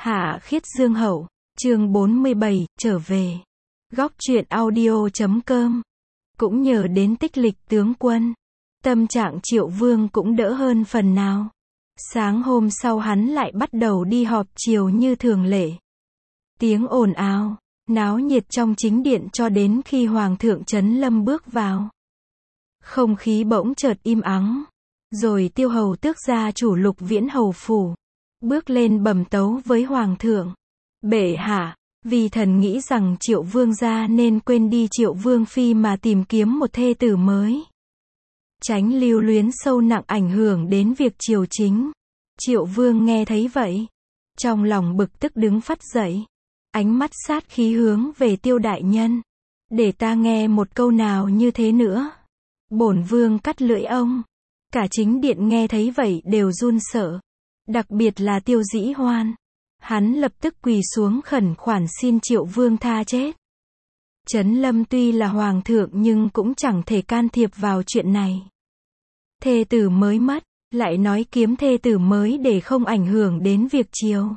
Hạ Khiết Dương Hậu, chương 47, trở về. Góc truyện audio.com. Cũng nhờ đến tích lịch tướng quân, tâm trạng Triệu Vương cũng đỡ hơn phần nào. Sáng hôm sau hắn lại bắt đầu đi họp chiều như thường lệ. Tiếng ồn ào, náo nhiệt trong chính điện cho đến khi Hoàng thượng Trấn Lâm bước vào. Không khí bỗng chợt im ắng. Rồi Tiêu Hầu Tước gia chủ Lục Viễn hầu phủ bước lên bẩm tấu với Hoàng thượng. Bệ hạ, vì thần nghĩ rằng Triệu Vương gia nên quên đi Triệu Vương phi mà tìm kiếm một thê tử mới. Tránh lưu luyến sâu nặng ảnh hưởng đến việc triều chính. Triệu Vương nghe thấy vậy, trong lòng bực tức đứng phắt dậy. Ánh mắt sát khí hướng về Tiêu đại nhân. Để ta nghe một câu nào như thế nữa. Bổn vương cắt lưỡi ông. Cả chính điện nghe thấy vậy đều run sợ. Đặc biệt là Tiêu Dĩ Hoan. Hắn lập tức quỳ xuống khẩn khoản xin Triệu Vương tha chết. Trấn Lâm tuy là hoàng thượng nhưng cũng chẳng thể can thiệp vào chuyện này. Thê tử mới mất, lại nói kiếm thê tử mới để không ảnh hưởng đến việc triều.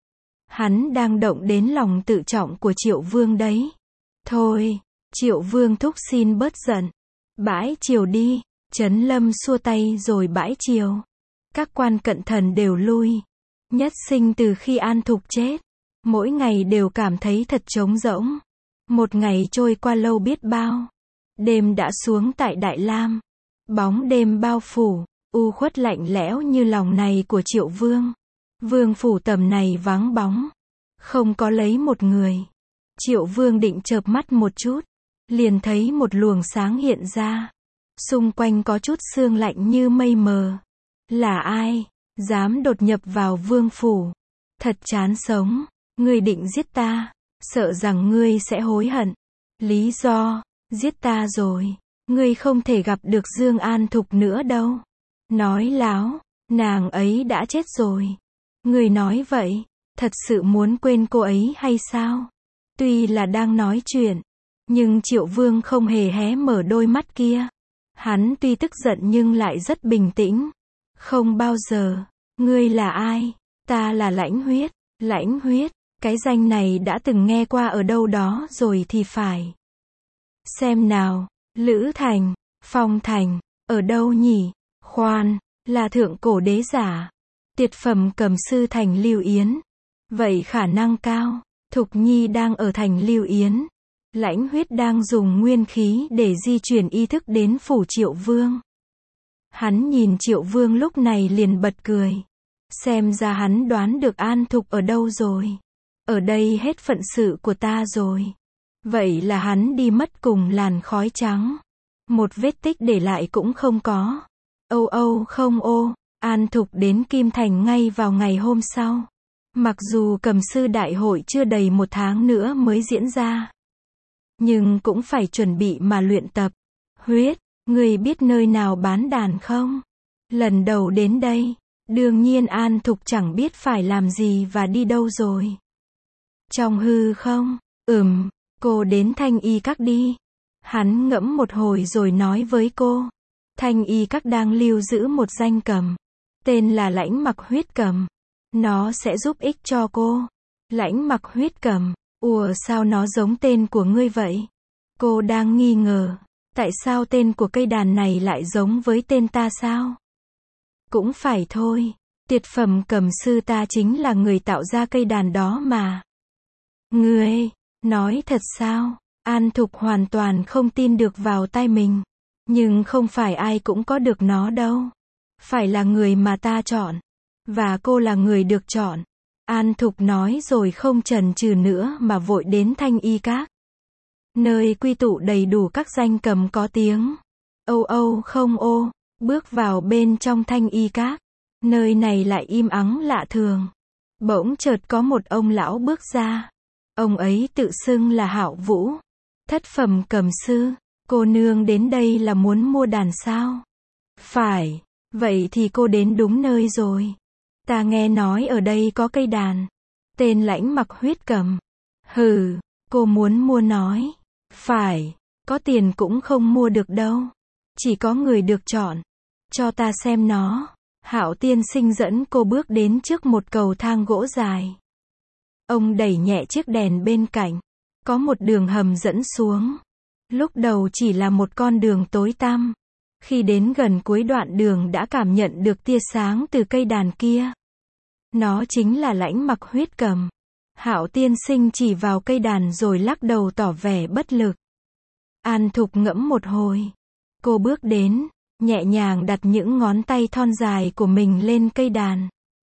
Hắn đang động đến lòng tự trọng của Triệu Vương đấy. Thôi, Triệu Vương thúc xin bớt giận. Bãi triều đi. Trấn Lâm xua tay rồi bãi triều. Các quan cận thần đều lui. Nhất Sinh từ khi An Thục chết, mỗi ngày đều cảm thấy thật trống rỗng. Một ngày trôi qua lâu biết bao. Đêm đã xuống tại Đại Lam. Bóng đêm bao phủ, u khuất lạnh lẽo như lòng này của Triệu Vương. Vương phủ tầm này vắng bóng, không có lấy một người. Triệu Vương định chợp mắt một chút, liền thấy một luồng sáng hiện ra. Xung quanh có chút sương lạnh như mây mờ. Là ai, dám đột nhập vào vương phủ? Thật chán sống, ngươi định giết ta, sợ rằng ngươi sẽ hối hận. Lý do, giết ta rồi, ngươi không thể gặp được Dương An Thục nữa đâu. Nói láo, nàng ấy đã chết rồi. Ngươi nói vậy, thật sự muốn quên cô ấy hay sao? Tuy là đang nói chuyện, nhưng Triệu Vương không hề hé mở đôi mắt kia. Hắn tuy tức giận nhưng lại rất bình tĩnh. Không bao giờ. Ngươi là ai? Ta là Lãnh Huyết. Lãnh Huyết, cái danh này đã từng nghe qua ở đâu đó rồi thì phải. Xem nào, Lữ Thành, Phong Thành, ở đâu nhỉ? Khoan, là thượng cổ đế giả. Tuyệt phẩm cầm sư thành Lưu Yến. Vậy khả năng cao, Thục Nhi đang ở thành Lưu Yến. Lãnh Huyết đang dùng nguyên khí để di chuyển ý thức đến phủ Triệu Vương. Hắn nhìn Triệu Vương lúc này liền bật cười. Xem ra hắn đoán được An Thục ở đâu rồi. Ở đây hết phận sự của ta rồi. Vậy là hắn đi mất cùng làn khói trắng. Một vết tích để lại cũng không có. Âu âu không ô, An Thục đến Kim Thành ngay vào ngày hôm sau. Mặc dù cầm sư đại hội chưa đầy một tháng nữa mới diễn ra, nhưng cũng phải chuẩn bị mà luyện tập. Huyết, ngươi biết nơi nào bán đàn không? Lần đầu đến đây, đương nhiên An Thục chẳng biết phải làm gì và đi đâu rồi. Trong hư không? Cô đến Thanh Y Các đi. Hắn ngẫm một hồi rồi nói với cô. Thanh Y Các đang lưu giữ một danh cầm. Tên là Lãnh Mặc Huyết Cầm. Nó sẽ giúp ích cho cô. Lãnh Mặc Huyết Cầm. Ủa sao nó giống tên của ngươi vậy? Cô đang nghi ngờ. Tại sao tên của cây đàn này lại giống với tên ta sao? Cũng phải thôi. Tuyệt phẩm cầm sư ta chính là người tạo ra cây đàn đó mà. Ngươi, nói thật sao? An Thục hoàn toàn không tin được vào tai mình. Nhưng không phải ai cũng có được nó đâu. Phải là người mà ta chọn. Và cô là người được chọn. An Thục nói rồi không chần chừ nữa mà vội đến Thanh Y Các. Nơi quy tụ đầy đủ các danh cầm có tiếng. Âu âu không ô, bước vào bên trong Thanh Y Các. Nơi này lại im ắng lạ thường. Bỗng chợt có một ông lão bước ra. Ông ấy tự xưng là Hạo Vũ. Thất phẩm cầm sư. Cô nương đến đây là muốn mua đàn sao? Phải, vậy thì cô đến đúng nơi rồi. Ta nghe nói ở đây có cây đàn. Tên Lãnh Mặc Huyết Cầm. Hừ, cô muốn mua nói. Phải, có tiền cũng không mua được đâu. Chỉ có người được chọn. Cho ta xem nó. Hạo tiên sinh dẫn cô bước đến trước một cầu thang gỗ dài. Ông đẩy nhẹ chiếc đèn bên cạnh. Có một đường hầm dẫn xuống. Lúc đầu chỉ là một con đường tối tăm. Khi đến gần cuối đoạn đường đã cảm nhận được tia sáng từ cây đàn kia. Nó chính là Lãnh Mặc Huyết Cầm. Hạo tiên sinh chỉ vào cây đàn rồi lắc đầu tỏ vẻ bất lực. An Thục ngẫm một hồi. Cô bước đến, nhẹ nhàng đặt những ngón tay thon dài của mình lên cây đàn.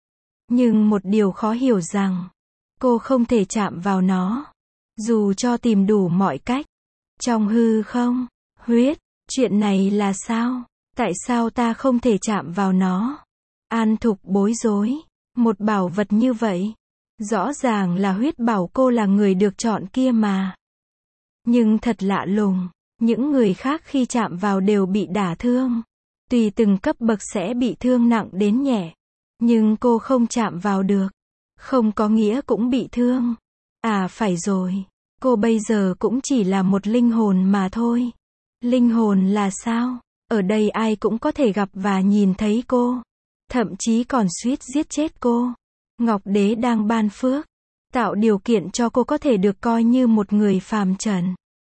Nhưng một điều khó hiểu rằng, cô không thể chạm vào nó. Dù cho tìm đủ mọi cách. Trong hư không, huyết, chuyện này là sao? Tại sao ta không thể chạm vào nó? An Thục bối rối. Một bảo vật như vậy. Rõ ràng là huyết bảo cô là người được chọn kia mà. Nhưng thật lạ lùng. Những người khác khi chạm vào đều bị đả thương. Tùy từng cấp bậc sẽ bị thương nặng đến nhẹ. Nhưng cô không chạm vào được. Không có nghĩa cũng bị thương. À phải rồi. Cô bây giờ cũng chỉ là một linh hồn mà thôi. Linh hồn là sao? Ở đây ai cũng có thể gặp và nhìn thấy cô. Thậm chí còn suýt giết chết cô. Ngọc Đế đang ban phước. Tạo điều kiện cho cô có thể được coi như một người phàm trần.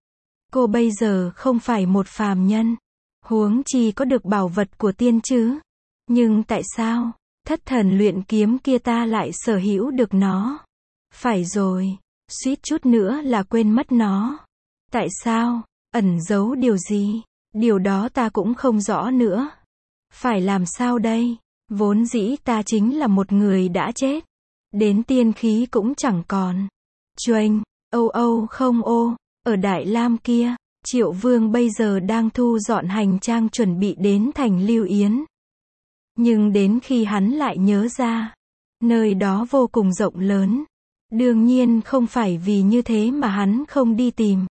Cô bây giờ không phải một phàm nhân. Huống chi có được bảo vật của tiên chứ. Nhưng tại sao, thất thần luyện kiếm kia ta lại sở hữu được nó? Phải rồi, suýt chút nữa là quên mất nó. Tại sao, ẩn giấu điều gì? Điều đó ta cũng không rõ nữa. Phải làm sao đây? Vốn dĩ ta chính là một người đã chết. Đến tiên khí cũng chẳng còn. Choành, âu không ô. Ở Đại Lam kia, Triệu Vương bây giờ đang thu dọn hành trang chuẩn bị đến thành Lưu Yến. Nhưng đến khi hắn lại nhớ ra, nơi đó vô cùng rộng lớn. Đương nhiên không phải vì như thế mà hắn không đi tìm.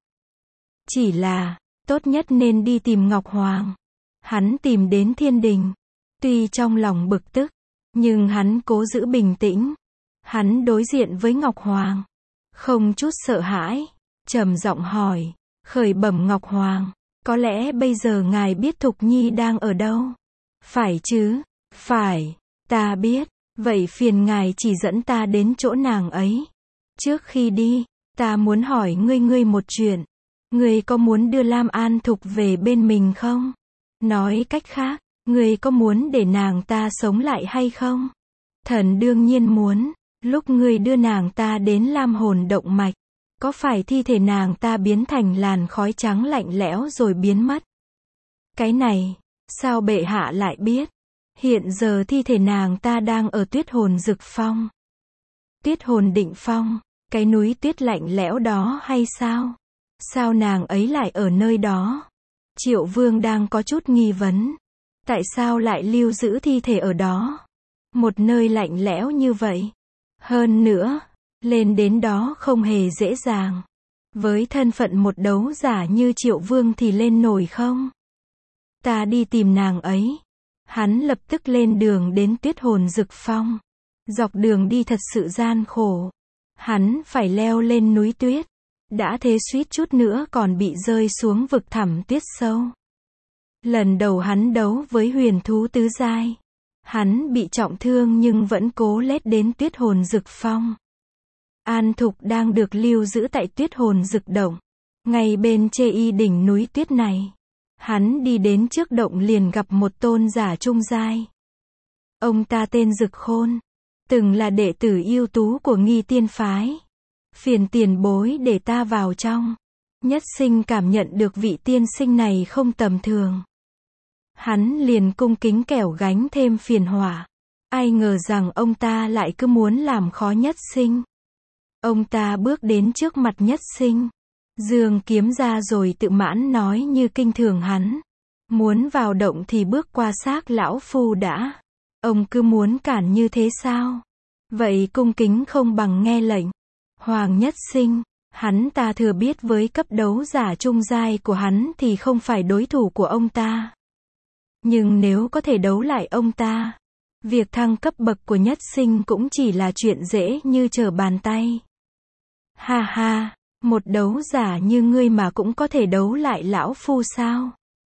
Chỉ là, tốt nhất nên đi tìm Ngọc Hoàng. Hắn tìm đến thiên đình. Tuy trong lòng bực tức, nhưng hắn cố giữ bình tĩnh. Hắn đối diện với Ngọc Hoàng. Không chút sợ hãi. Trầm giọng hỏi. Khởi bẩm Ngọc Hoàng. Có lẽ bây giờ ngài biết Thục Nhi đang ở đâu? Phải chứ? Phải. Ta biết. Vậy phiền ngài chỉ dẫn ta đến chỗ nàng ấy. Trước khi đi, ta muốn hỏi ngươi một chuyện. Ngươi có muốn đưa Lam An Thục về bên mình không? Nói cách khác, ngươi có muốn để nàng ta sống lại hay không? Thần đương nhiên muốn. Lúc ngươi đưa nàng ta đến Lam Hồn Động Mạch, có phải thi thể nàng ta biến thành làn khói trắng lạnh lẽo rồi biến mất? Cái này, sao bệ hạ lại biết? Hiện giờ thi thể nàng ta đang ở Tuyết Hồn Dực Phong. Tuyết Hồn Định Phong, cái núi tuyết lạnh lẽo đó hay sao? Sao nàng ấy lại ở nơi đó? Triệu Vương đang có chút nghi vấn. Tại sao lại lưu giữ thi thể ở đó? Một nơi lạnh lẽo như vậy. Hơn nữa, lên đến đó không hề dễ dàng. Với thân phận một đấu giả như Triệu Vương thì lên nổi không? Ta đi tìm nàng ấy. Hắn lập tức lên đường đến Tuyết Hồn Dực Phong. Dọc đường đi thật sự gian khổ. Hắn phải leo lên núi tuyết. Đã thế suýt chút nữa còn bị rơi xuống vực thẳm tuyết sâu. Lần đầu hắn đấu với huyền thú tứ giai. Hắn bị trọng thương nhưng vẫn cố lết đến Tuyết Hồn Dực Phong. An Thục đang được lưu giữ tại Tuyết Hồn Dực Động. Ngay bên chê y đỉnh núi tuyết này. Hắn đi đến trước động liền gặp một tôn giả trung giai. Ông ta tên Dực Khôn. Từng là đệ tử ưu tú của Nghi Tiên Phái. Phiền tiền bối để ta vào trong. Nhất Sinh cảm nhận được vị tiên sinh này không tầm thường. Hắn liền cung kính kẻo gánh thêm phiền họa. Ai ngờ rằng ông ta lại cứ muốn làm khó Nhất Sinh. Ông ta bước đến trước mặt Nhất Sinh. Giương kiếm ra rồi tự mãn nói như kinh thường hắn. Muốn vào động thì bước qua xác lão phu đã. Ông cứ muốn cản như thế sao? Vậy cung kính không bằng nghe lệnh. Hoàng Nhất Sinh, hắn ta thừa biết với cấp đấu giả trung giai của hắn thì không phải đối thủ của ông ta. Nhưng nếu có thể đấu lại ông ta, việc thăng cấp bậc của Nhất Sinh cũng chỉ là chuyện dễ như trở bàn tay. Ha ha, một đấu giả như ngươi mà cũng có thể đấu lại lão phu sao?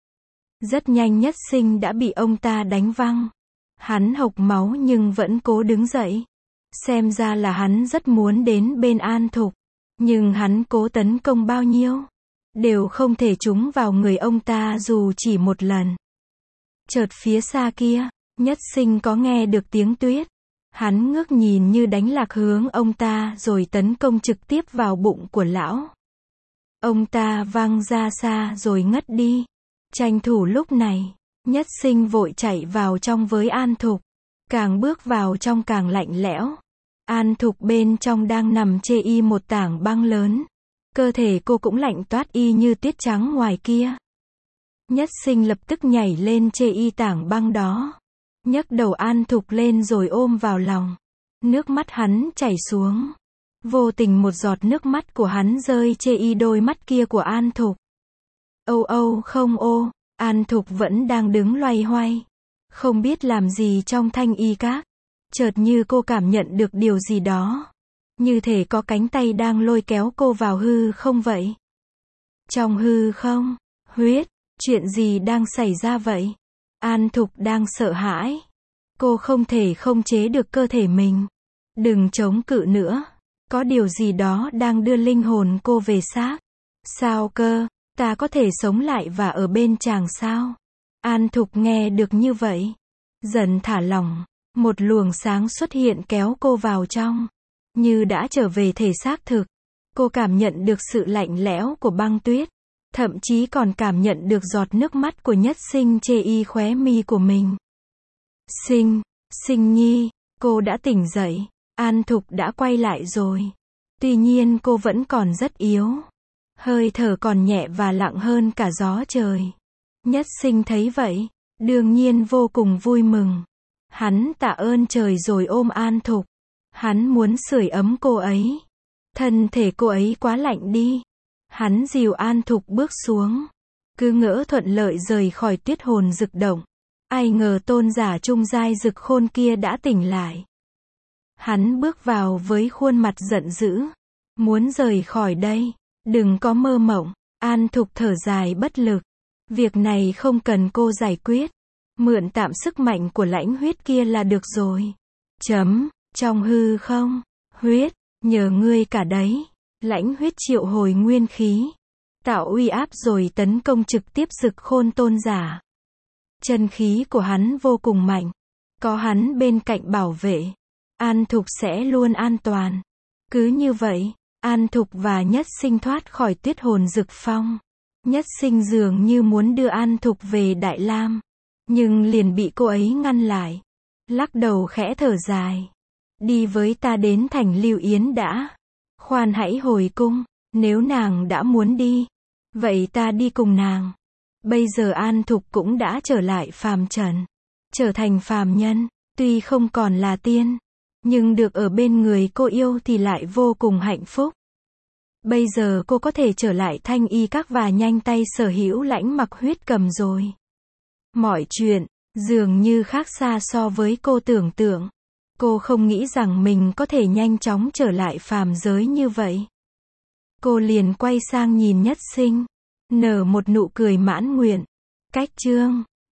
Rất nhanh Nhất Sinh đã bị ông ta đánh văng. Hắn hộc máu nhưng vẫn cố đứng dậy. Xem ra là hắn rất muốn đến bên An Thục. Nhưng hắn cố tấn công bao nhiêu, đều không thể trúng vào người ông ta dù chỉ một lần. Chợt phía xa kia, Nhất Sinh có nghe được tiếng Tuyết. Hắn ngước nhìn như đánh lạc hướng ông ta rồi tấn công trực tiếp vào bụng của lão. Ông ta văng ra xa rồi ngất đi. Tranh thủ lúc này, Nhất Sinh vội chạy vào trong với An Thục. Càng bước vào trong càng lạnh lẽo. An Thục bên trong đang nằm chê y một tảng băng lớn. Cơ thể cô cũng lạnh toát y như tuyết trắng ngoài kia. Nhất Sinh lập tức nhảy lên chê y tảng băng đó. Nhấc đầu An Thục lên rồi ôm vào lòng. Nước mắt hắn chảy xuống. Vô tình một giọt nước mắt của hắn rơi chê y đôi mắt kia của An Thục. Âu âu không ô, An Thục vẫn đang đứng loay hoay. Không biết làm gì trong thanh y các. Chợt như cô cảm nhận được điều gì đó. Như thể có cánh tay đang lôi kéo cô vào hư không vậy. Trong hư không, huyết, chuyện gì đang xảy ra vậy? An Thục đang sợ hãi. Cô không thể không chế được cơ thể mình. Đừng chống cự nữa. Có điều gì đó đang đưa linh hồn cô về xác. Sao cơ? Ta có thể sống lại và ở bên chàng sao? An Thục nghe được như vậy. Dần thả lỏng. Một luồng sáng xuất hiện kéo cô vào trong. Như đã trở về thể xác thực. Cô cảm nhận được sự lạnh lẽo của băng tuyết. Thậm chí còn cảm nhận được giọt nước mắt của Nhất Sinh chê y khóe mi của mình. Sinh nhi, cô đã tỉnh dậy. An Thục đã quay lại rồi. Tuy nhiên cô vẫn còn rất yếu. Hơi thở còn nhẹ và lặng hơn cả gió trời. Nhất Sinh thấy vậy, đương nhiên vô cùng vui mừng. Hắn tạ ơn trời rồi ôm An Thục. Hắn muốn sưởi ấm cô ấy. Thân thể cô ấy quá lạnh đi. Hắn dìu An Thục bước xuống. Cứ ngỡ thuận lợi rời khỏi tuyết hồn rực động. Ai ngờ tôn giả trung giai rực khôn kia đã tỉnh lại. Hắn bước vào với khuôn mặt giận dữ. Muốn rời khỏi đây. Đừng có mơ mộng. An Thục thở dài bất lực. Việc này không cần cô giải quyết. Mượn tạm sức mạnh của lãnh huyết kia là được rồi. Trong hư không, huyết, nhờ ngươi cả đấy. Lãnh huyết triệu hồi nguyên khí. Tạo uy áp rồi tấn công trực tiếp rực khôn tôn giả. Chân khí của hắn vô cùng mạnh. Có hắn bên cạnh bảo vệ. An Thục sẽ luôn an toàn. Cứ như vậy, An Thục và Nhất Sinh thoát khỏi tuyết hồn rực phong. Nhất Sinh dường như muốn đưa An Thục về Đại Lam. Nhưng liền bị cô ấy ngăn lại. Lắc đầu khẽ thở dài. Đi với ta đến thành Lưu Yến đã. Khoan hãy hồi cung. Nếu nàng đã muốn đi, vậy ta đi cùng nàng. Bây giờ An Thục cũng đã trở lại phàm trần. Trở thành phàm nhân. Tuy không còn là tiên. Nhưng được ở bên người cô yêu thì lại vô cùng hạnh phúc. Bây giờ cô có thể trở lại thanh y các và nhanh tay sở hữu lãnh mặc huyết cầm rồi. Mọi chuyện, dường như khác xa so với cô tưởng tượng. Cô không nghĩ rằng mình có thể nhanh chóng trở lại phàm giới như vậy. Cô liền quay sang nhìn Nhất Sinh. Nở một nụ cười mãn nguyện. Cách chương